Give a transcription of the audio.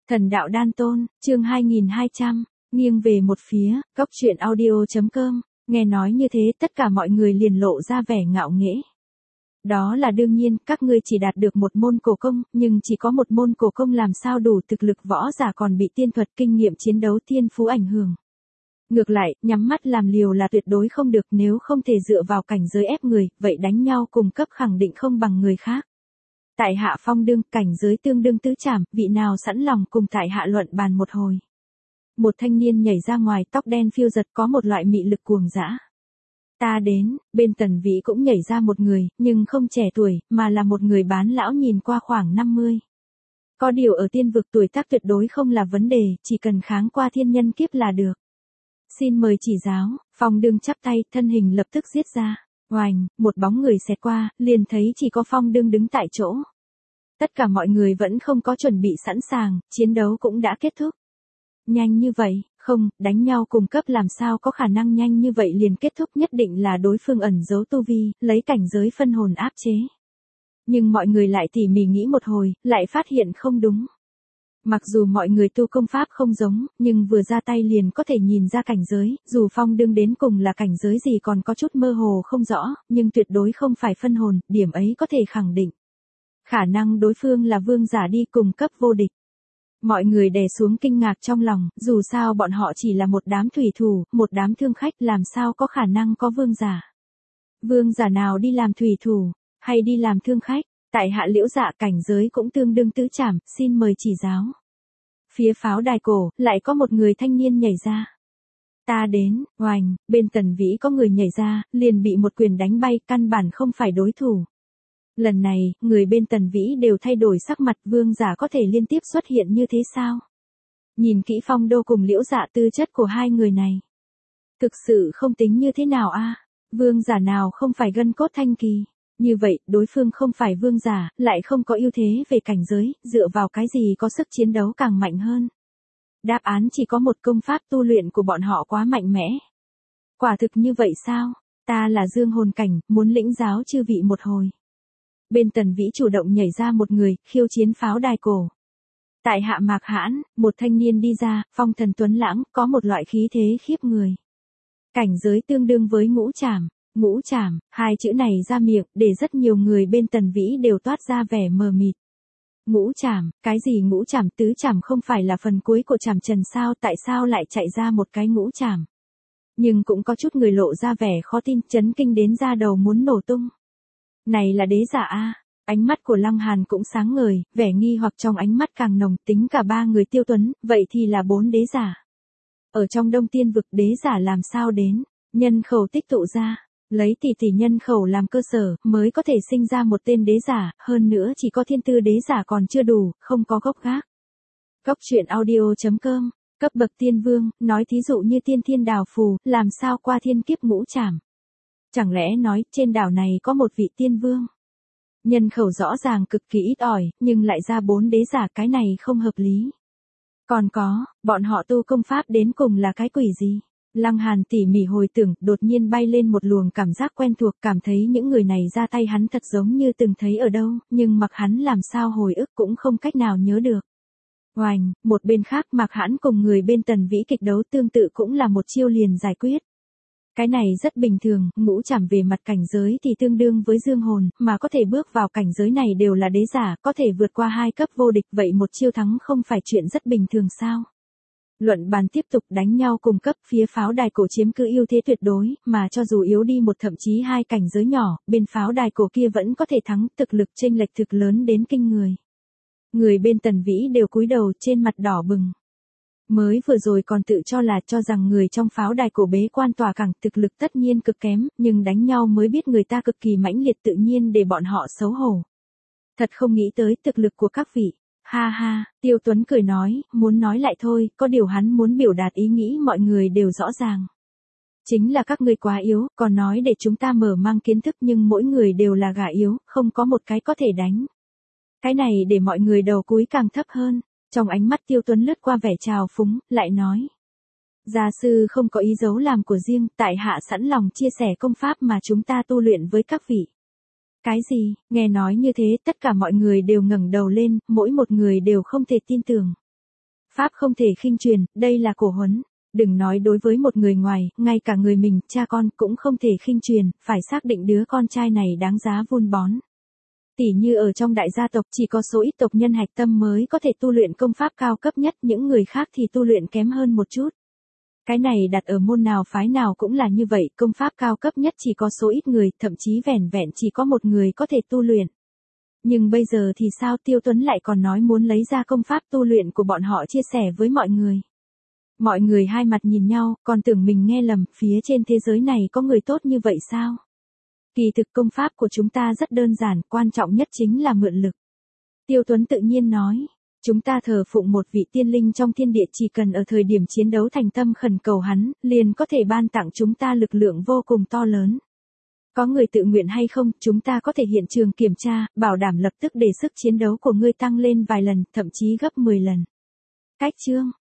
Thần đạo đan tôn, chương 2200, nghiêng về một phía, cóc truyện audio.com, nghe nói như thế tất cả mọi người liền lộ ra vẻ ngạo nghễ. Đó là đương nhiên, các ngươi chỉ đạt được một môn cổ công, nhưng chỉ có một môn cổ công làm sao đủ thực lực võ giả còn bị tiên thuật kinh nghiệm chiến đấu thiên phú ảnh hưởng. Ngược lại, nhắm mắt làm liều là tuyệt đối không được, nếu không thể dựa vào cảnh giới ép người, vậy đánh nhau cùng cấp khẳng định không bằng người khác. Tại hạ phong đương, cảnh giới tương đương tứ trảm, vị nào sẵn lòng cùng tại hạ luận bàn một hồi. Một thanh niên nhảy ra ngoài, tóc đen phiêu giật, có một loại mị lực cuồng dã. Ta đến, bên Tần Vĩ cũng nhảy ra một người, nhưng không trẻ tuổi, mà là một người bán lão nhìn qua khoảng 50. Có điều ở tiên vực tuổi tác tuyệt đối không là vấn đề, chỉ cần kháng qua thiên nhân kiếp là được. Xin mời chỉ giáo, Phong đương chắp tay, thân hình lập tức giết ra. Oành, một bóng người xẹt qua, liền thấy chỉ có Phong đương đứng tại chỗ. Tất cả mọi người vẫn không có chuẩn bị sẵn sàng, chiến đấu cũng đã kết thúc. Nhanh như vậy, không, đánh nhau cùng cấp làm sao có khả năng nhanh như vậy liền kết thúc, nhất định là đối phương ẩn giấu tu vi, lấy cảnh giới phân hồn áp chế. Nhưng mọi người lại tỉ mỉ nghĩ một hồi, lại phát hiện không đúng. Mặc dù mọi người tu công pháp không giống, nhưng vừa ra tay liền có thể nhìn ra cảnh giới, dù Phong đương đến cùng là cảnh giới gì còn có chút mơ hồ không rõ, nhưng tuyệt đối không phải phân hồn, điểm ấy có thể khẳng định. Khả năng đối phương là vương giả đi cùng cấp vô địch. Mọi người đè xuống kinh ngạc trong lòng, dù sao bọn họ chỉ là một đám thủy thủ, một đám thương khách, làm sao có khả năng có vương giả. Vương giả nào đi làm thủy thủ, hay đi làm thương khách, tại hạ Liễu Dạ cảnh giới cũng tương đương tứ trảm, xin mời chỉ giáo. Phía pháo đài cổ, lại có một người thanh niên nhảy ra. Ta đến, oành, bên Tần Vĩ có người nhảy ra, liền bị một quyền đánh bay, căn bản không phải đối thủ. Lần này, người bên Tần Vĩ đều thay đổi sắc mặt, vương giả có thể liên tiếp xuất hiện như thế sao? Nhìn kỹ Phong đô cùng Liễu Dạ tư chất của hai người này. Thực sự không tính như thế nào a? Vương giả nào không phải gân cốt thanh kỳ? Như vậy, đối phương không phải vương giả, lại không có ưu thế về cảnh giới, dựa vào cái gì có sức chiến đấu càng mạnh hơn? Đáp án chỉ có một, công pháp tu luyện của bọn họ quá mạnh mẽ. Quả thực như vậy sao? Ta là dương hồn cảnh, muốn lĩnh giáo chư vị một hồi. Bên Tần Vĩ chủ động nhảy ra một người, khiêu chiến pháo đài cổ. Tại hạ Mạc Hãn, một thanh niên đi ra, phong thần tuấn lãng, có một loại khí thế khiếp người. Cảnh giới tương đương với ngũ trảm. Ngũ trảm, hai chữ này ra miệng, để rất nhiều người bên Tần Vĩ đều toát ra vẻ mờ mịt. Ngũ trảm, cái gì ngũ trảm, tứ trảm không phải là phần cuối của trảm trần sao, tại sao lại chạy ra một cái ngũ trảm? Nhưng cũng có chút người lộ ra vẻ khó tin, chấn kinh đến da đầu muốn nổ tung. Này là đế giả a? Ánh mắt của Lăng Hàn cũng sáng ngời, vẻ nghi hoặc trong ánh mắt càng nồng, tính cả ba người Tiêu Tuấn, vậy thì là 4 đế giả. Ở trong Đông Tiên vực đế giả làm sao đến? Nhân khẩu tích tụ ra. Lấy tỷ nhân khẩu làm cơ sở, mới có thể sinh ra một tên đế giả, hơn nữa chỉ có thiên tư đế giả còn chưa đủ, không có gốc gác. Cóc truyện audio.com, cấp bậc tiên vương, nói thí dụ như tiên thiên đào phù, làm sao qua thiên kiếp ngũ trảm. Chẳng lẽ nói, trên đảo này có một vị tiên vương? Nhân khẩu rõ ràng cực kỳ ít ỏi, nhưng lại ra 4 đế giả, cái này không hợp lý. Còn có, bọn họ tu công pháp đến cùng là cái quỷ gì? Lăng Hàn tỉ mỉ hồi tưởng, đột nhiên bay lên một luồng cảm giác quen thuộc, cảm thấy những người này ra tay hắn thật giống như từng thấy ở đâu, nhưng mặc hắn làm sao hồi ức cũng không cách nào nhớ được. Oành, một bên khác Mạc Hãn cùng người bên Tần Vĩ kịch đấu tương tự cũng là một chiêu liền giải quyết. Cái này rất bình thường, ngũ trảm về mặt cảnh giới thì tương đương với dương hồn, mà có thể bước vào cảnh giới này đều là đế giả, có thể vượt qua 2 cấp vô địch, vậy một chiêu thắng không phải chuyện rất bình thường sao? Luận bàn tiếp tục, đánh nhau cùng cấp, phía pháo đài cổ chiếm cứ ưu thế tuyệt đối, mà cho dù yếu đi một thậm chí 2 cảnh giới nhỏ, bên pháo đài cổ kia vẫn có thể thắng, thực lực chênh lệch thực lớn đến kinh người. Người bên Tần Vĩ đều cúi đầu, trên mặt đỏ bừng. Mới vừa rồi còn tự cho rằng người trong pháo đài cổ bế quan tỏa cảng, thực lực tất nhiên cực kém, nhưng đánh nhau mới biết người ta cực kỳ mãnh liệt, tự nhiên để bọn họ xấu hổ. Thật không nghĩ tới thực lực của các vị. Ha ha, Tiêu Tuấn cười nói, muốn nói lại thôi, có điều hắn muốn biểu đạt ý nghĩ mọi người đều rõ ràng. Chính là các ngươi quá yếu, còn nói để chúng ta mở mang kiến thức, nhưng mỗi người đều là gà yếu, không có một cái có thể đánh. Cái này để mọi người đầu cúi càng thấp hơn. Trong ánh mắt Tiêu Tuấn lướt qua vẻ trào phúng, lại nói. Gia sư không có ý giấu làm của riêng, tại hạ sẵn lòng chia sẻ công pháp mà chúng ta tu luyện với các vị. Cái gì? Nghe nói như thế, tất cả mọi người đều ngẩng đầu lên, mỗi một người đều không thể tin tưởng. Pháp không thể khinh truyền, đây là cổ huấn. Đừng nói đối với một người ngoài, ngay cả người mình, cha con cũng không thể khinh truyền, phải xác định đứa con trai này đáng giá vun bón. Tỉ như ở trong đại gia tộc chỉ có số ít tộc nhân hạch tâm mới có thể tu luyện công pháp cao cấp nhất, những người khác thì tu luyện kém hơn một chút. Cái này đặt ở môn nào phái nào cũng là như vậy, công pháp cao cấp nhất chỉ có số ít người, thậm chí vẻn vẹn chỉ có một người có thể tu luyện. Nhưng bây giờ thì sao, Tiêu Tuấn lại còn nói muốn lấy ra công pháp tu luyện của bọn họ chia sẻ với mọi người. Mọi người hai mặt nhìn nhau, còn tưởng mình nghe lầm, phía trên thế giới này có người tốt như vậy sao? Kỳ thực công pháp của chúng ta rất đơn giản, quan trọng nhất chính là mượn lực. Tiêu Tuấn tự nhiên nói, chúng ta thờ phụng một vị tiên linh trong thiên địa, chỉ cần ở thời điểm chiến đấu thành tâm khẩn cầu hắn, liền có thể ban tặng chúng ta lực lượng vô cùng to lớn. Có người tự nguyện hay không, chúng ta có thể hiện trường kiểm tra, bảo đảm lập tức để sức chiến đấu của ngươi tăng lên vài lần, thậm chí gấp 10 lần. Cách chương